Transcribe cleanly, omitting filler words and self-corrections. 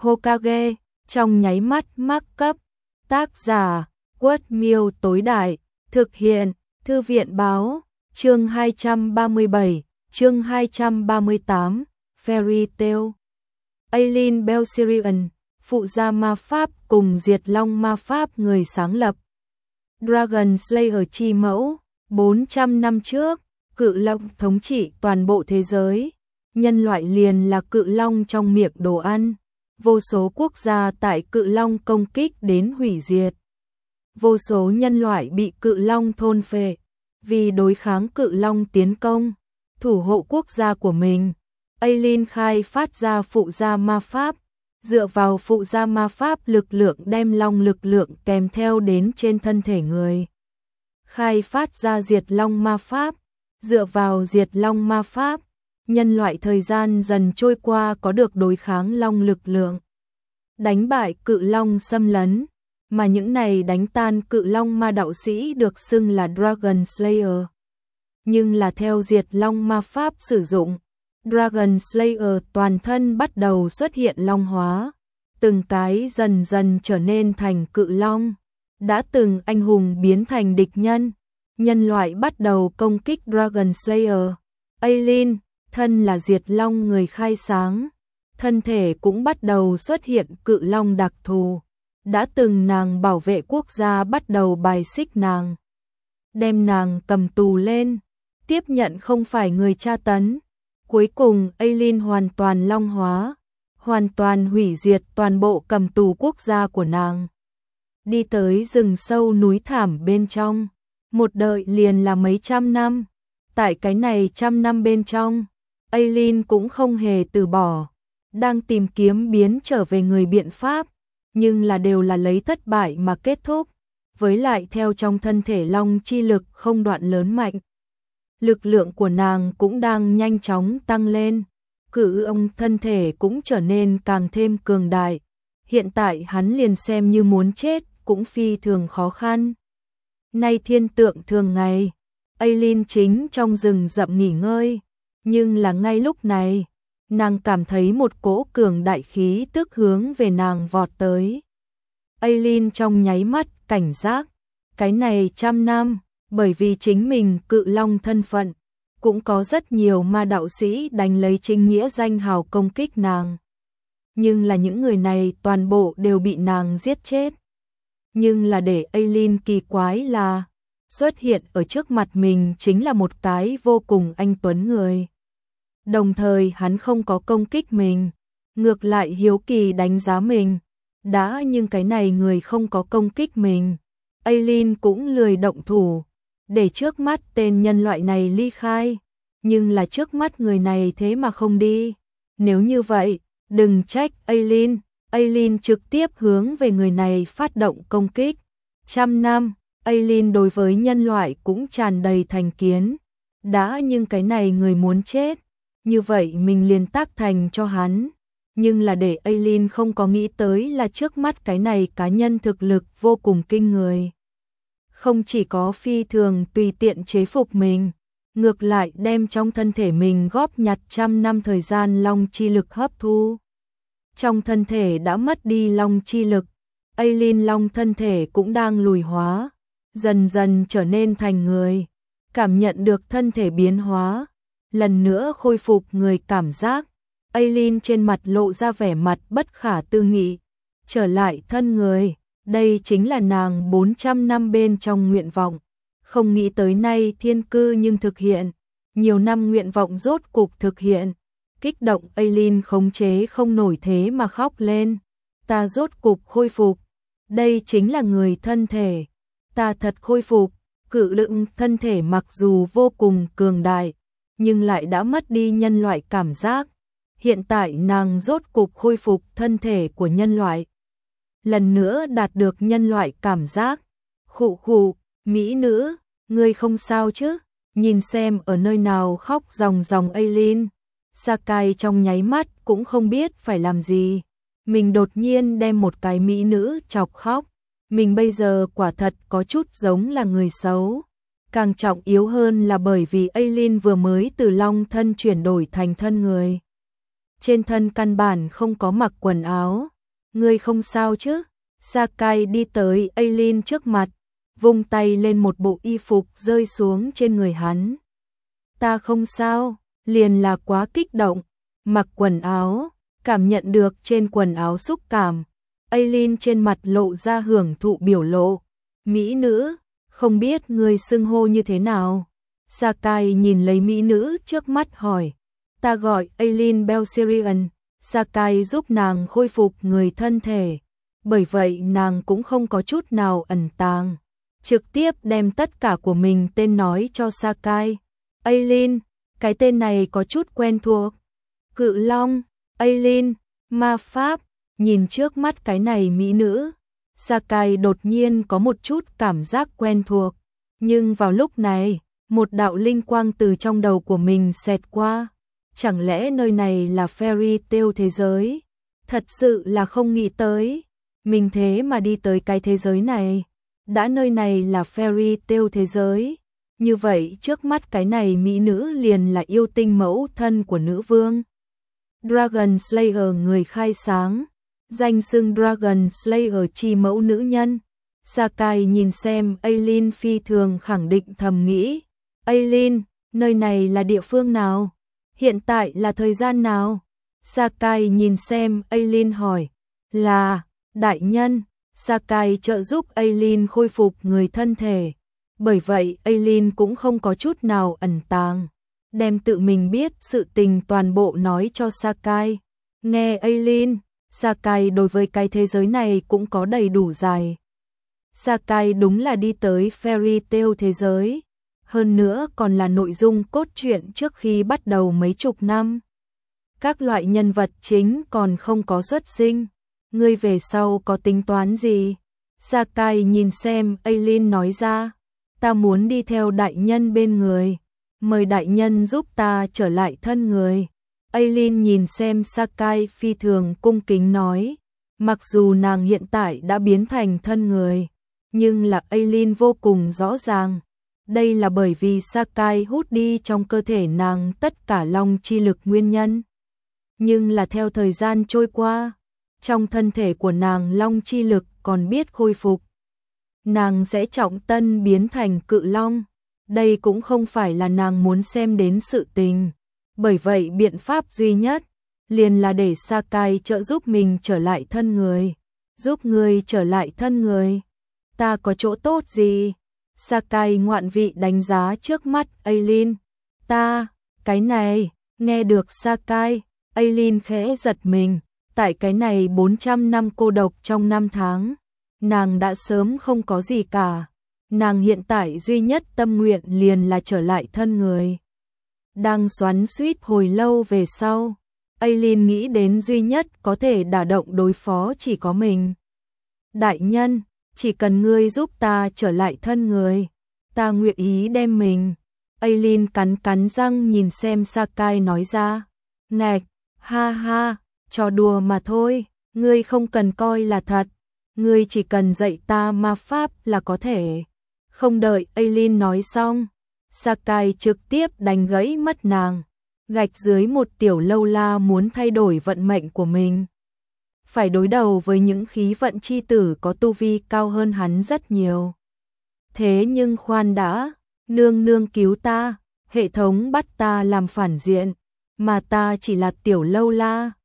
Hokage, trong nháy mắt mắc cấp. Tác giả, Quất Miêu tối đại, thực hiện, Thư viện báo, chương 237, chương 238, Fairy Tail. Aileen Belsirian, phụ gia ma pháp cùng Diệt Long ma pháp người sáng lập. Dragon Slayer chi mẫu, 400 năm trước, cự long thống trị toàn bộ thế giới. Nhân loại liền là cự long trong miệng đồ ăn. Vô số quốc gia tại cự long công kích đến hủy diệt. Vô số nhân loại bị cự long thôn phệ. Vì đối kháng cự long tiến công, thủ hộ quốc gia của mình, Aileen khai phát ra phụ gia ma pháp. Dựa vào phụ gia ma pháp lực lượng đem long lực lượng kèm theo đến trên thân thể người. Khai phát ra diệt long ma pháp. Dựa vào diệt long ma pháp, nhân loại thời gian dần trôi qua có được đối kháng long lực lượng. Đánh bại cự long xâm lấn, mà những này đánh tan cự long ma đạo sĩ được xưng là Dragon Slayer. Nhưng là theo diệt long ma pháp sử dụng, Dragon Slayer toàn thân bắt đầu xuất hiện long hóa, từng cái dần dần trở nên thành cự long. Đã từng anh hùng biến thành địch nhân, nhân loại bắt đầu công kích Dragon Slayer. Aileen, thân là diệt long người khai sáng, thân thể cũng bắt đầu xuất hiện cự long đặc thù. Đã từng nàng bảo vệ quốc gia bắt đầu bài xích nàng, đem nàng cầm tù lên, tiếp nhận không phải người tra tấn. Cuối cùng Aileen hoàn toàn long hóa, hoàn toàn hủy diệt toàn bộ cầm tù quốc gia của nàng. Đi tới rừng sâu núi thảm bên trong, một đợi liền là mấy trăm năm. Tại cái này trăm năm bên trong, Aileen cũng không hề từ bỏ, đang tìm kiếm biến trở về người biện pháp, nhưng là đều là lấy thất bại mà kết thúc. Với lại theo trong thân thể long chi lực không đoạn lớn mạnh, lực lượng của nàng cũng đang nhanh chóng tăng lên, cự ông thân thể cũng trở nên càng thêm cường đại. Hiện tại hắn liền xem như muốn chết cũng phi thường khó khăn. Nay thiên tượng thường ngày, Aileen chính trong rừng rậm nghỉ ngơi, nhưng là ngay lúc này, nàng cảm thấy một cỗ cường đại khí tức hướng về nàng vọt tới. Aileen trong nháy mắt cảnh giác, cái này trăm năm, bởi vì chính mình cự long thân phận, cũng có rất nhiều ma đạo sĩ đánh lấy chính nghĩa danh hào công kích nàng. Nhưng là những người này toàn bộ đều bị nàng giết chết. Nhưng là để Aileen kỳ quái là, xuất hiện ở trước mặt mình chính là một cái vô cùng anh tuấn người. Đồng thời hắn không có công kích mình, ngược lại hiếu kỳ đánh giá mình. Đã nhưng cái này người không có công kích mình, Aileen cũng lười động thủ, để trước mắt tên nhân loại này ly khai. Nhưng là trước mắt người này thế mà không đi. Nếu như vậy, đừng trách Aileen. Aileen trực tiếp hướng về người này phát động công kích. Trăm năm, Aileen đối với nhân loại cũng tràn đầy thành kiến. Đã nhưng cái này người muốn chết, như vậy mình liền tác thành cho hắn. Nhưng là để Aileen không có nghĩ tới là trước mắt cái này cá nhân thực lực vô cùng kinh người. Không chỉ có phi thường tùy tiện chế phục mình, ngược lại đem trong thân thể mình góp nhặt trăm năm thời gian long chi lực hấp thu. Trong thân thể đã mất đi long chi lực, Aileen long thân thể cũng đang lùi hóa, dần dần trở nên thành người. Cảm nhận được thân thể biến hóa, lần nữa khôi phục người cảm giác, Aileen trên mặt lộ ra vẻ mặt bất khả tư nghị, trở lại thân người. Đây chính là nàng 400 năm bên trong nguyện vọng, không nghĩ tới nay thiên cư nhưng thực hiện, nhiều năm nguyện vọng rốt cục thực hiện. Kích động Aileen khống chế không nổi thế mà khóc lên. Ta rốt cục khôi phục, đây chính là người thân thể, ta thật khôi phục. Cự lượng thân thể mặc dù vô cùng cường đại, nhưng lại đã mất đi nhân loại cảm giác. Hiện tại nàng rốt cục khôi phục thân thể của nhân loại, lần nữa đạt được nhân loại cảm giác. Khụ khụ, mỹ nữ, ngươi không sao chứ? Nhìn xem ở nơi nào khóc ròng ròng Aileen. Sakai trong nháy mắt cũng không biết phải làm gì. Mình đột nhiên đem một cái mỹ nữ chọc khóc. Mình bây giờ quả thật có chút giống là người xấu. Càng trọng yếu hơn là bởi vì Aileen vừa mới từ long thân chuyển đổi thành thân người. Trên thân căn bản không có mặc quần áo, ngươi không sao chứ? Sakai đi tới Eileen trước mặt, vung tay lên một bộ y phục rơi xuống trên người hắn. Ta không sao, liền là quá kích động, mặc quần áo, cảm nhận được trên quần áo xúc cảm. Eileen trên mặt lộ ra hưởng thụ biểu lộ. Mỹ nữ, không biết ngươi xưng hô như thế nào? Sakai nhìn lấy mỹ nữ trước mắt hỏi. Ta gọi Eileen Belserian. Sakai giúp nàng khôi phục người thân thể. Bởi vậy nàng cũng không có chút nào ẩn tàng. Trực tiếp đem tất cả của mình tên nói cho Sakai. Eileen, cái tên này có chút quen thuộc. Cự Long, Eileen, ma pháp, nhìn trước mắt cái này mỹ nữ. Sakai đột nhiên có một chút cảm giác quen thuộc. Nhưng vào lúc này, một đạo linh quang từ trong đầu của mình xẹt qua. Chẳng lẽ nơi này là fairy tale thế giới? Thật sự là không nghĩ tới. Mình thế mà đi tới cái thế giới này. Đã nơi này là fairy tale thế giới. Như vậy trước mắt cái này mỹ nữ liền là yêu tinh mẫu thân của nữ vương. Dragon Slayer người khai sáng. Danh xưng Dragon Slayer chi mẫu nữ nhân. Sakai nhìn xem Eileen phi thường khẳng định thầm nghĩ. Eileen, nơi này là địa phương nào? Hiện tại là thời gian nào? Sakai nhìn xem Eileen hỏi. Là, đại nhân. Sakai trợ giúp Eileen khôi phục người thân thể. Bởi vậy Eileen cũng không có chút nào ẩn tàng. Đem tự mình biết sự tình toàn bộ nói cho Sakai. Nghe Eileen, Sakai đối với cái thế giới này cũng có đầy đủ dài. Sakai đúng là đi tới fairy tale thế giới. Hơn nữa còn là nội dung cốt truyện trước khi bắt đầu mấy chục năm. Các loại nhân vật chính còn không có xuất sinh. Ngươi về sau có tính toán gì? Sakai nhìn xem Eileen nói ra. Ta muốn đi theo đại nhân bên người. Mời đại nhân giúp ta trở lại thân người. Eileen nhìn xem Sakai phi thường cung kính nói. Mặc dù nàng hiện tại đã biến thành thân người. Nhưng là Eileen vô cùng rõ ràng. Đây là bởi vì Sakai hút đi trong cơ thể nàng tất cả long chi lực nguyên nhân. Nhưng là theo thời gian trôi qua, trong thân thể của nàng long chi lực còn biết khôi phục. Nàng sẽ trọng tân biến thành cự long. Đây cũng không phải là nàng muốn xem đến sự tình. Bởi vậy biện pháp duy nhất liền là để Sakai trợ giúp mình trở lại thân người. Giúp người trở lại thân người. Ta có chỗ tốt gì? Sakai ngoạn vị đánh giá trước mắt Eileen. Ta, cái này, nghe được Sakai, Eileen khẽ giật mình. Tại cái này 400 năm cô độc trong 5 tháng, nàng đã sớm không có gì cả. Nàng hiện tại duy nhất tâm nguyện liền là trở lại thân người. Đang xoắn xuýt hồi lâu về sau, Eileen nghĩ đến duy nhất có thể đả động đối phó chỉ có mình. Đại nhân, chỉ cần ngươi giúp ta trở lại thân người, ta nguyện ý đem mình. Eileen cắn cắn răng nhìn xem Sakai nói ra. Ngạch, ha ha, trò đùa mà thôi, ngươi không cần coi là thật. Ngươi chỉ cần dạy ta ma pháp là có thể. Không đợi Eileen nói xong, Sakai trực tiếp đánh gãy mất nàng. Gạch dưới một tiểu lâu la muốn thay đổi vận mệnh của mình. Phải đối đầu với những khí vận chi tử có tu vi cao hơn hắn rất nhiều. Thế nhưng khoan đã, nương nương cứu ta, hệ thống bắt ta làm phản diện, mà ta chỉ là tiểu lâu la.